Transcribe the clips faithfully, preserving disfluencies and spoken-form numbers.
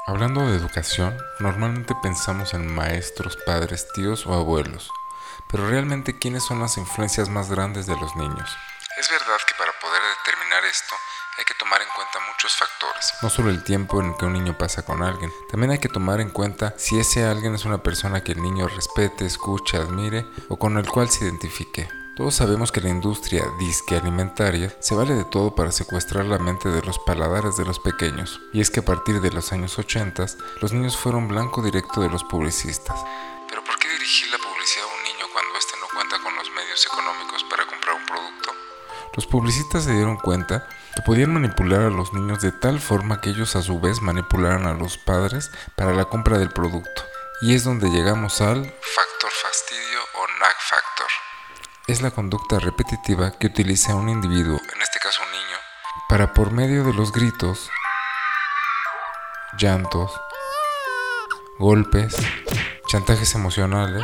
Hablando de educación, normalmente pensamos en maestros, padres, tíos o abuelos, pero realmente ¿quiénes son las influencias más grandes de los niños? Es verdad que para poder determinar esto hay que tomar en cuenta muchos factores, no solo el tiempo en el que un niño pasa con alguien, también hay que tomar en cuenta si ese alguien es una persona que el niño respete, escuche, admire o con el cual se identifique. Todos sabemos que la industria disque alimentaria se vale de todo para secuestrar la mente de los paladares de los pequeños, y es que a partir de los años ochenta, los niños fueron blanco directo de los publicistas. Pero ¿por qué dirigir la publicidad a un niño cuando éste no cuenta con los medios económicos para comprar un producto? Los publicistas se dieron cuenta que podían manipular a los niños de tal forma que ellos a su vez manipularan a los padres para la compra del producto. Y es donde llegamos al factor fastidio o nag factor. Es la conducta repetitiva que utiliza un individuo, en este caso un niño, para por medio de los gritos, llantos, golpes, chantajes emocionales,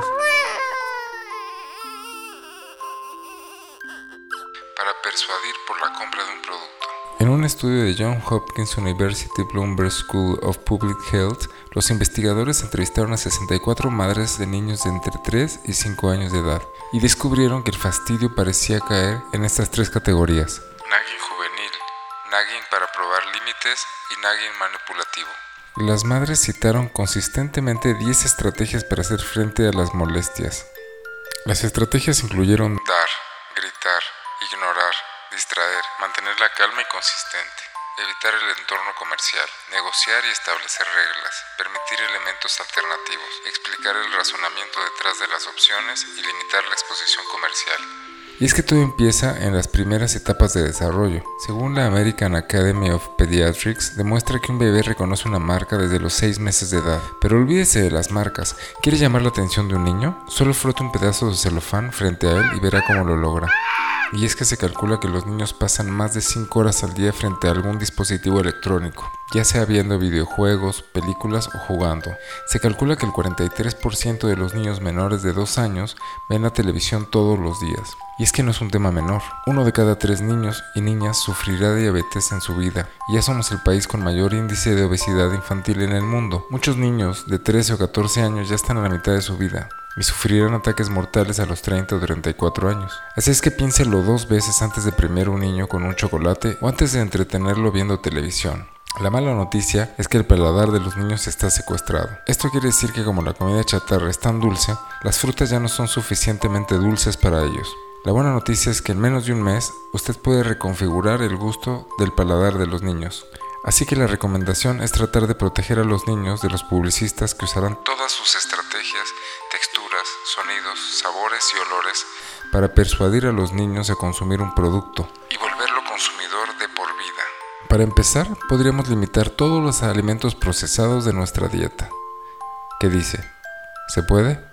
para persuadir por la compra de un producto. En un estudio de Johns Hopkins University Bloomberg School of Public Health, los investigadores entrevistaron a sesenta y cuatro madres de niños de entre tres y cinco años de edad y descubrieron que el fastidio parecía caer en estas tres categorías: nagging juvenil, nagging para probar límites y nagging manipulativo. Las madres citaron consistentemente diez estrategias para hacer frente a las molestias. Las estrategias incluyeron dar, gritar, ignorar, distraer, mantener la calma y consistente, evitar el entorno comercial, negociar y establecer reglas, permitir elementos alternativos, explicar el razonamiento detrás de las opciones y limitar la exposición comercial. Y es que todo empieza en las primeras etapas de desarrollo. Según la American Academy of Pediatrics, demuestra que un bebé reconoce una marca desde los seis meses de edad. Pero olvídese de las marcas. ¿Quiere llamar la atención de un niño? Solo frote un pedazo de celofán frente a él y verá cómo lo logra. Y es que se calcula que los niños pasan más de cinco horas al día frente a algún dispositivo electrónico, ya sea viendo videojuegos, películas o jugando. Se calcula que el cuarenta y tres por ciento de los niños menores de dos años ven la televisión todos los días. Y es que no es un tema menor. Uno de cada tres niños y niñas sufrirá diabetes en su vida. Y ya somos el país con mayor índice de obesidad infantil en el mundo. Muchos niños de trece o catorce años ya están a la mitad de su vida y sufrirán ataques mortales a los treinta o treinta y cuatro años. Así es que piénselo dos veces antes de premiar a un niño con un chocolate o antes de entretenerlo viendo televisión. La mala noticia es que el paladar de los niños está secuestrado. Esto quiere decir que como la comida chatarra es tan dulce, las frutas ya no son suficientemente dulces para ellos. La buena noticia es que en menos de un mes usted puede reconfigurar el gusto del paladar de los niños. Así que la recomendación es tratar de proteger a los niños de los publicistas que usarán todas sus estrategias, texturas, sonidos, sabores y olores para persuadir a los niños a consumir un producto y volverlo consumidor de por vida. Para empezar, podríamos limitar todos los alimentos procesados de nuestra dieta. ¿Qué dice? ¿Se puede?